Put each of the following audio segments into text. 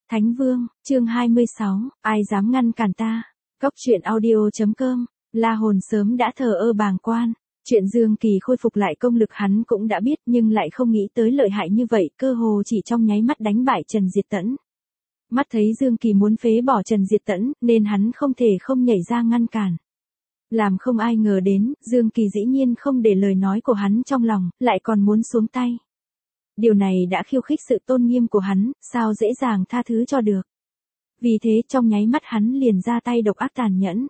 Thánh Vương, chương 26, ai dám ngăn cản ta? Cốc truyện audio.com, La Hồn sớm đã thờ ơ bàng quan. Chuyện Dương Kỳ khôi phục lại công lực hắn cũng đã biết nhưng lại không nghĩ tới lợi hại như vậy, cơ hồ chỉ trong nháy mắt đánh bại Trần Diệt Tẫn. Mắt thấy Dương Kỳ muốn phế bỏ Trần Diệt Tẫn, nên hắn không thể không nhảy ra ngăn cản. Làm không ai ngờ đến, Dương Kỳ dĩ nhiên không để lời nói của hắn trong lòng, lại còn muốn xuống tay. Điều này đã khiêu khích sự tôn nghiêm của hắn, sao dễ dàng tha thứ cho được. Vì thế trong nháy mắt hắn liền ra tay độc ác tàn nhẫn.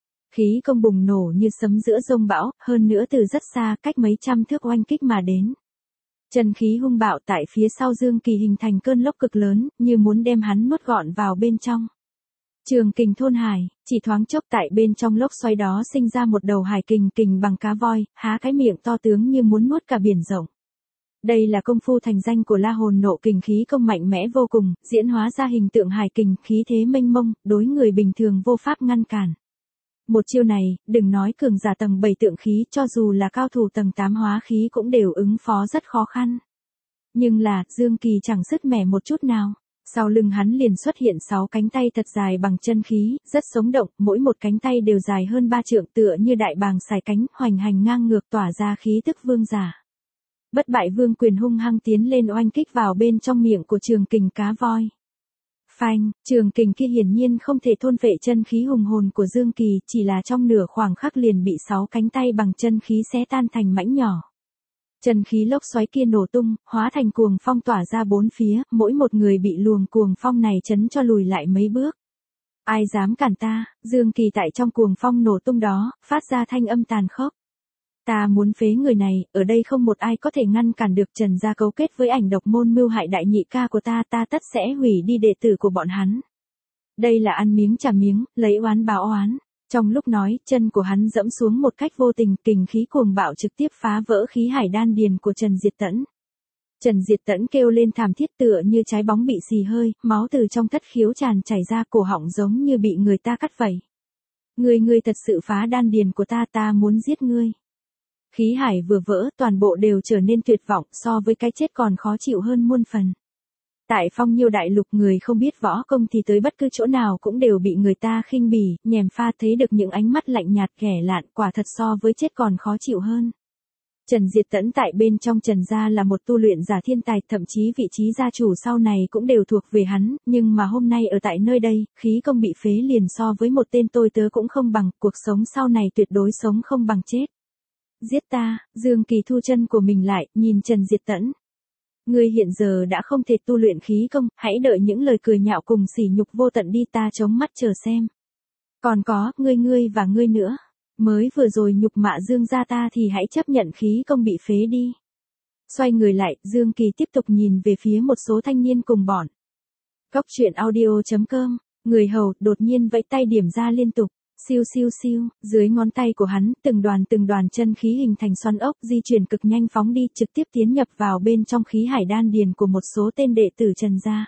Khí công bùng nổ như sấm giữa giông bão, hơn nữa từ rất xa cách mấy trăm thước oanh kích mà đến. Chân khí hung bạo tại phía sau Dương Kỳ hình thành cơn lốc cực lớn, như muốn đem hắn nuốt gọn vào bên trong. Trường kình thôn hải, chỉ thoáng chốc tại bên trong lốc xoáy đó sinh ra một đầu hải kình kình bằng cá voi, há cái miệng to tướng như muốn nuốt cả biển rộng. Đây là công phu thành danh của La Hồn nộ kình khí công mạnh mẽ vô cùng, diễn hóa ra hình tượng hải kình, khí thế mênh mông, đối người bình thường vô pháp ngăn cản. Một chiêu này, đừng nói cường giả tầng 7 tượng khí, cho dù là cao thủ tầng 8 hóa khí cũng đều ứng phó rất khó khăn. Nhưng là, Dương Kỳ chẳng sứt mẻ một chút nào. Sau lưng hắn liền xuất hiện 6 cánh tay thật dài bằng chân khí, rất sống động, mỗi một cánh tay đều dài hơn 3 trượng tựa như đại bàng sải cánh, hoành hành ngang ngược tỏa ra khí tức vương giả. Bất bại vương quyền hung hăng tiến lên oanh kích vào bên trong miệng của trường kình cá voi. Phanh, trường kình kia hiển nhiên không thể thôn phệ chân khí hùng hồn của Dương Kỳ, chỉ là trong nửa khoảng khắc liền bị 6 cánh tay bằng chân khí xé tan thành mảnh nhỏ. Chân khí lốc xoáy kia nổ tung, hóa thành cuồng phong tỏa ra bốn phía, mỗi một người bị luồng cuồng phong này chấn cho lùi lại mấy bước. Ai dám cản ta? Dương Kỳ tại trong cuồng phong nổ tung đó, phát ra thanh âm tàn khốc. Ta muốn phế người này, ở đây không một ai có thể ngăn cản được Trần gia cấu kết với Ảnh Độc môn mưu hại đại nhị ca của ta, ta tất sẽ hủy đi đệ tử của bọn hắn. Đây là ăn miếng trả miếng, lấy oán báo oán. Trong lúc nói, chân của hắn dẫm xuống một cách vô tình, kình khí cuồng bạo trực tiếp phá vỡ khí hải đan điền của Trần Diệt Tẫn. Trần Diệt Tẫn kêu lên thảm thiết tựa như trái bóng bị xì hơi, máu từ trong thất khiếu tràn chảy ra, cổ họng giống như bị người ta cắt vảy. Ngươi thật sự phá đan điền của ta, ta muốn giết ngươi. Khí hải vừa vỡ, toàn bộ đều trở nên tuyệt vọng, so với cái chết còn khó chịu hơn muôn phần. Tại Phong Nhiêu đại lục, người không biết võ công thì tới bất cứ chỗ nào cũng đều bị người ta khinh bỉ, nhèm pha, thấy được những ánh mắt lạnh nhạt ghẻ lạn, quả thật so với chết còn khó chịu hơn. Trần Diệt Tẫn tại bên trong Trần gia là một tu luyện giả thiên tài, thậm chí vị trí gia chủ sau này cũng đều thuộc về hắn, nhưng mà hôm nay ở tại nơi đây, khí công bị phế liền so với một tên tôi tớ cũng không bằng, cuộc sống sau này tuyệt đối sống không bằng chết. Giết ta, Dương Kỳ thu chân của mình lại, nhìn Trần Diệt Tẫn. Ngươi hiện giờ đã không thể tu luyện khí công, hãy đợi những lời cười nhạo cùng sỉ nhục vô tận đi, ta chống mắt chờ xem. Còn có, ngươi và ngươi nữa. Mới vừa rồi nhục mạ Dương gia ta thì hãy chấp nhận khí công bị phế đi. Xoay người lại, Dương Kỳ tiếp tục nhìn về phía một số thanh niên cùng bọn. Cốc truyện audio.com, người hầu đột nhiên vẫy tay điểm ra liên tục. Siêu siêu siêu, dưới ngón tay của hắn, từng đoàn chân khí hình thành xoắn ốc, di chuyển cực nhanh phóng đi, trực tiếp tiến nhập vào bên trong khí hải đan điền của một số tên đệ tử Trần gia.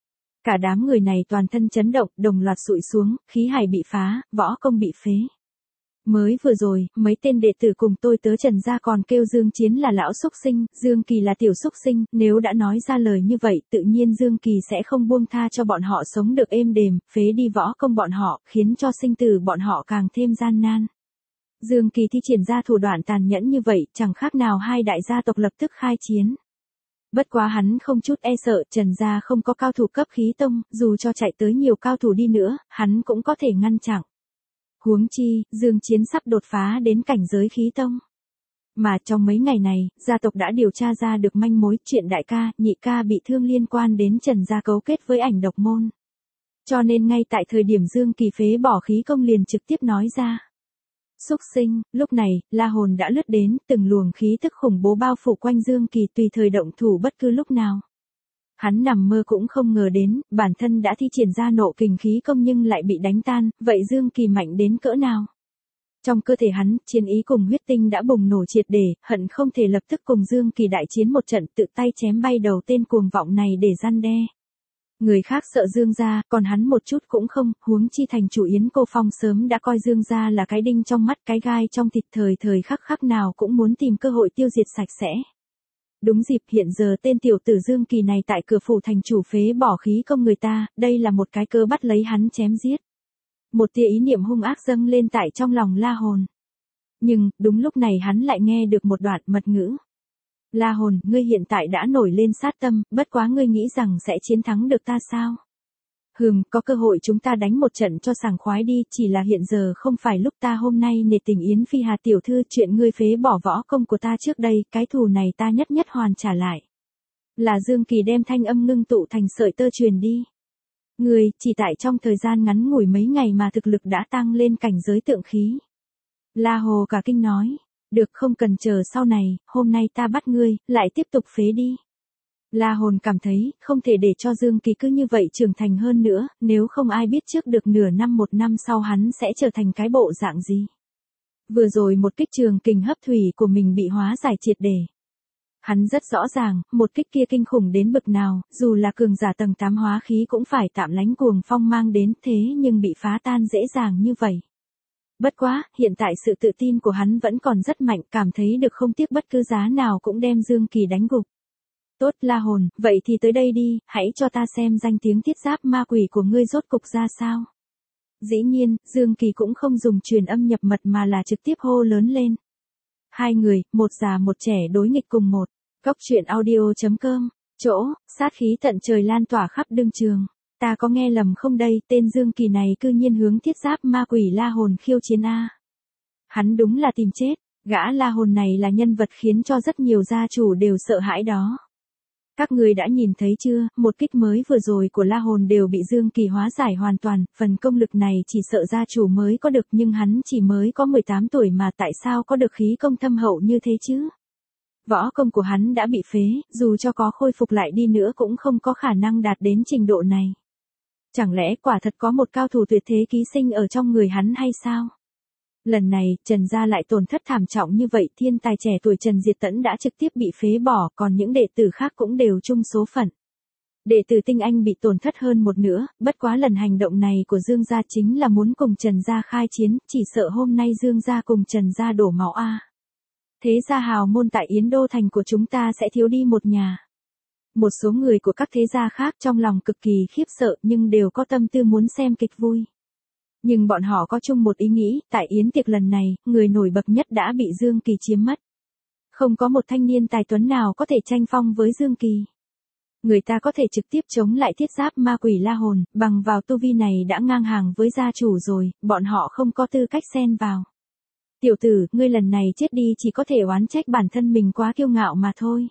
Cả đám người này toàn thân chấn động, đồng loạt sụi xuống, khí hải bị phá, võ công bị phế. Mới vừa rồi, mấy tên đệ tử cùng tôi tớ Trần gia còn kêu Dương Chiến là lão xúc sinh, Dương Kỳ là tiểu xúc sinh, nếu đã nói ra lời như vậy, tự nhiên Dương Kỳ sẽ không buông tha cho bọn họ sống được êm đềm, phế đi võ công bọn họ, khiến cho sinh tử bọn họ càng thêm gian nan. Dương Kỳ thi triển ra thủ đoạn tàn nhẫn như vậy, chẳng khác nào hai đại gia tộc lập tức khai chiến. Bất quá hắn không chút e sợ, Trần gia không có cao thủ cấp khí tông, dù cho chạy tới nhiều cao thủ đi nữa, hắn cũng có thể ngăn chặn. Huống chi, Dương Chiến sắp đột phá đến cảnh giới khí tông. Mà trong mấy ngày này, gia tộc đã điều tra ra được manh mối chuyện đại ca, nhị ca bị thương liên quan đến Trần gia cấu kết với Ảnh Độc môn. Cho nên ngay tại thời điểm Dương Kỳ phế bỏ khí công liền trực tiếp nói ra. Xúc sinh, lúc này, La Hồn đã lướt đến, từng luồng khí tức khủng bố bao phủ quanh Dương Kỳ tùy thời động thủ bất cứ lúc nào. Hắn nằm mơ cũng không ngờ đến, bản thân đã thi triển ra nộ kình khí công nhưng lại bị đánh tan, vậy Dương Kỳ mạnh đến cỡ nào? Trong cơ thể hắn, chiến ý cùng huyết tinh đã bùng nổ triệt để, hận không thể lập tức cùng Dương Kỳ đại chiến một trận, tự tay chém bay đầu tên cuồng vọng này để răn đe. Người khác sợ Dương gia, còn hắn một chút cũng không, huống chi thành chủ Yến Cô Phong sớm đã coi Dương gia là cái đinh trong mắt, cái gai trong thịt, thời khắc nào cũng muốn tìm cơ hội tiêu diệt sạch sẽ. Đúng dịp hiện giờ tên tiểu tử Dương Kỳ này tại cửa phủ thành chủ phế bỏ khí công người ta, đây là một cái cơ bắt lấy hắn chém giết. Một tia ý niệm hung ác dâng lên tại trong lòng La Hồn. Nhưng, đúng lúc này hắn lại nghe được một đoạn mật ngữ. La Hồn, ngươi hiện tại đã nổi lên sát tâm, bất quá ngươi nghĩ rằng sẽ chiến thắng được ta sao? Có cơ hội chúng ta đánh một trận cho sảng khoái đi, chỉ là hiện giờ không phải lúc ta hôm nay nể tình Yến Phi Hà tiểu thư chuyện ngươi phế bỏ võ công của ta trước đây, cái thù này ta nhất nhất hoàn trả lại. Là Dương Kỳ đem thanh âm ngưng tụ thành sợi tơ truyền đi. Ngươi, chỉ tại trong thời gian ngắn ngủi mấy ngày mà thực lực đã tăng lên cảnh giới tượng khí. La Hồ cả kinh nói, được không cần chờ sau này, hôm nay ta bắt ngươi, lại tiếp tục phế đi. La Hồn cảm thấy, không thể để cho Dương Kỳ cứ như vậy trưởng thành hơn nữa, nếu không ai biết trước được nửa năm một năm sau hắn sẽ trở thành cái bộ dạng gì. Vừa rồi một kích trường kình hấp thủy của mình bị hóa giải triệt để. Hắn rất rõ ràng, một kích kia kinh khủng đến bực nào, dù là cường giả tầng 8 hóa khí cũng phải tạm lánh cuồng phong mang đến thế nhưng bị phá tan dễ dàng như vậy. Bất quá, hiện tại sự tự tin của hắn vẫn còn rất mạnh, cảm thấy được không tiếc bất cứ giá nào cũng đem Dương Kỳ đánh gục. Tốt La Hồn, vậy thì tới đây đi, hãy cho ta xem danh tiếng thiết giáp ma quỷ của ngươi rốt cục ra sao. Dĩ nhiên, Dương Kỳ cũng không dùng truyền âm nhập mật mà là trực tiếp hô lớn lên. Hai người, một già một trẻ đối nghịch cùng một. Góc truyện audio.com, chỗ, sát khí tận trời lan tỏa khắp đương trường. Ta có nghe lầm không đây, tên Dương Kỳ này cư nhiên hướng thiết giáp ma quỷ La Hồn khiêu chiến A. Hắn đúng là tìm chết, gã La Hồn này là nhân vật khiến cho rất nhiều gia chủ đều sợ hãi đó. Các người đã nhìn thấy chưa, một kích mới vừa rồi của La Hồn đều bị Dương Kỳ hóa giải hoàn toàn, phần công lực này chỉ sợ gia chủ mới có được nhưng hắn chỉ mới có 18 tuổi mà tại sao có được khí công thâm hậu như thế chứ? Võ công của hắn đã bị phế, dù cho có khôi phục lại đi nữa cũng không có khả năng đạt đến trình độ này. Chẳng lẽ quả thật có một cao thủ tuyệt thế ký sinh ở trong người hắn hay sao? Lần này, Trần gia lại tổn thất thảm trọng như vậy, thiên tài trẻ tuổi Trần Diệt Tẫn đã trực tiếp bị phế bỏ, còn những đệ tử khác cũng đều chung số phận. Đệ tử Tinh Anh bị tổn thất hơn một nửa, bất quá lần hành động này của Dương gia chính là muốn cùng Trần gia khai chiến, chỉ sợ hôm nay Dương gia cùng Trần gia đổ máu a. Thế gia hào môn tại Yến Đô thành của chúng ta sẽ thiếu đi một nhà. Một số người của các thế gia khác trong lòng cực kỳ khiếp sợ nhưng đều có tâm tư muốn xem kịch vui. Nhưng bọn họ có chung một ý nghĩ, tại yến tiệc lần này, người nổi bật nhất đã bị Dương Kỳ chiếm mất. Không có một thanh niên tài tuấn nào có thể tranh phong với Dương Kỳ. Người ta có thể trực tiếp chống lại thiết giáp ma quỷ La Hồn, bằng vào tu vi này đã ngang hàng với gia chủ rồi, bọn họ không có tư cách xen vào. Tiểu tử, ngươi lần này chết đi chỉ có thể oán trách bản thân mình quá kiêu ngạo mà thôi.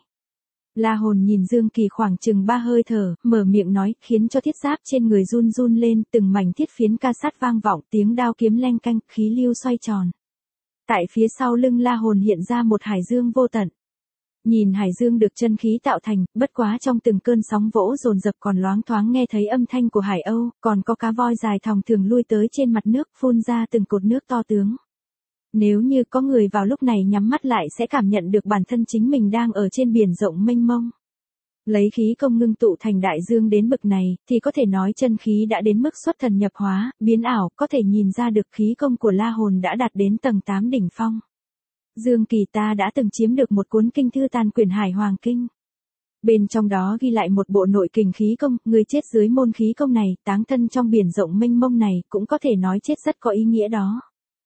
La Hồn nhìn Dương Kỳ khoảng chừng 3 hơi thở, mở miệng nói, khiến cho thiết giáp trên người run run lên, từng mảnh thiết phiến ca sát vang vọng, tiếng đao kiếm leng canh, khí lưu xoay tròn. Tại phía sau lưng La Hồn hiện ra một hải dương vô tận. Nhìn hải dương được chân khí tạo thành, bất quá trong từng cơn sóng vỗ dồn dập còn loáng thoáng nghe thấy âm thanh của hải âu, còn có cá voi dài thòng thường lui tới trên mặt nước phun ra từng cột nước to tướng. Nếu như có người vào lúc này nhắm mắt lại sẽ cảm nhận được bản thân chính mình đang ở trên biển rộng mênh mông. Lấy khí công ngưng tụ thành đại dương đến bực này, thì có thể nói chân khí đã đến mức xuất thần nhập hóa, biến ảo, có thể nhìn ra được khí công của La Hồn đã đạt đến tầng 8 đỉnh phong. Dương Kỳ, ta đã từng chiếm được một cuốn kinh thư Tàn Quyển Hải Hoàng Kinh. Bên trong đó ghi lại một bộ nội kình khí công, người chết dưới môn khí công này, táng thân trong biển rộng mênh mông này, cũng có thể nói chết rất có ý nghĩa đó.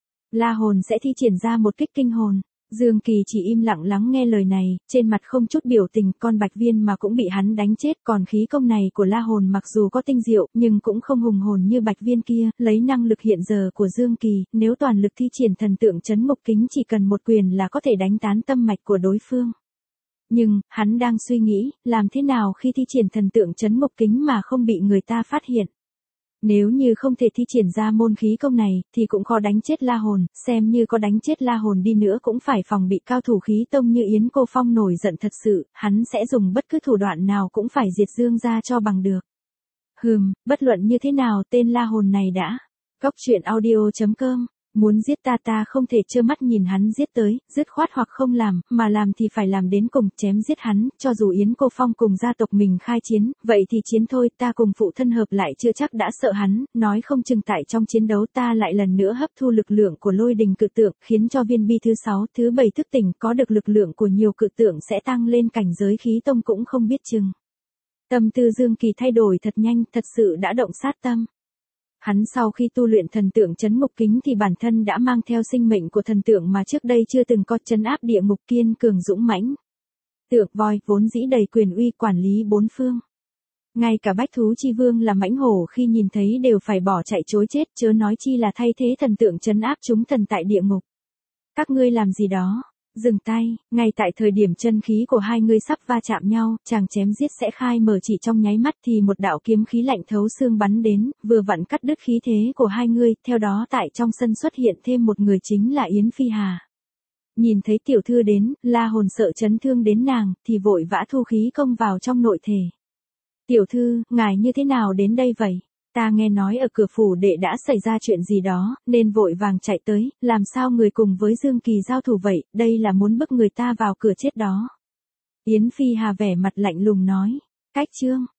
La Hồn sẽ thi triển ra một kích kinh hồn. Dương Kỳ chỉ im lặng lắng nghe lời này, trên mặt không chút biểu tình, con bạch viên mà cũng bị hắn đánh chết, còn khí công này của La Hồn mặc dù có tinh diệu, nhưng cũng không hùng hồn như bạch viên kia, lấy năng lực hiện giờ của Dương Kỳ, nếu toàn lực thi triển thần tượng trấn ngục kính chỉ cần một quyền là có thể đánh tán tâm mạch của đối phương. Nhưng, hắn đang suy nghĩ, làm thế nào khi thi triển thần tượng trấn ngục kính mà không bị người ta phát hiện. Nếu như không thể thi triển ra môn khí công này, thì cũng khó đánh chết La Hồn, xem như có đánh chết La Hồn đi nữa cũng phải phòng bị cao thủ khí tông như Yến Cô Phong nổi giận thật sự, hắn sẽ dùng bất cứ thủ đoạn nào cũng phải diệt Dương gia cho bằng được. Bất luận như thế nào tên La Hồn này đã. Góc truyện audio.com Muốn giết ta không thể trơ mắt nhìn hắn giết tới, dứt khoát hoặc không làm, mà làm thì phải làm đến cùng, chém giết hắn, cho dù Yến Cô Phong cùng gia tộc mình khai chiến, vậy thì chiến thôi, ta cùng phụ thân hợp lại chưa chắc đã sợ hắn, nói không chừng tại trong chiến đấu ta lại lần nữa hấp thu lực lượng của lôi đình cự tượng, khiến cho viên bi thứ 6, thứ 7 thức tỉnh, có được lực lượng của nhiều cự tượng sẽ tăng lên cảnh giới khí tông cũng không biết chừng. Tâm tư Dương Kỳ thay đổi thật nhanh, thật sự đã động sát tâm. Hắn sau khi tu luyện thần tượng trấn ngục kính thì bản thân đã mang theo sinh mệnh của thần tượng mà trước đây chưa từng có, trấn áp địa ngục, kiên cường dũng mãnh. Tượng voi vốn dĩ đầy quyền uy quản lý bốn phương. Ngay cả bách thú chi vương là mãnh hổ khi nhìn thấy đều phải bỏ chạy trối chết, chớ nói chi là thay thế thần tượng trấn áp chúng thần tại địa ngục. Các ngươi làm gì đó? Dừng tay, ngay tại thời điểm chân khí của hai người sắp va chạm nhau, chàng chém giết sẽ khai mở chỉ trong nháy mắt thì một đạo kiếm khí lạnh thấu xương bắn đến, vừa vặn cắt đứt khí thế của hai người, theo đó tại trong sân xuất hiện thêm một người chính là Yến Phi Hà. Nhìn thấy tiểu thư đến, La Hồn sợ chấn thương đến nàng, thì vội vã thu khí công vào trong nội thể. Tiểu thư, ngài như thế nào đến đây vậy? Ta nghe nói ở cửa phủ đệ đã xảy ra chuyện gì đó, nên vội vàng chạy tới, làm sao người cùng với Dương Kỳ giao thủ vậy, đây là muốn bức người ta vào cửa chết đó. Yến Phi Hà vẻ mặt lạnh lùng nói, cách chương.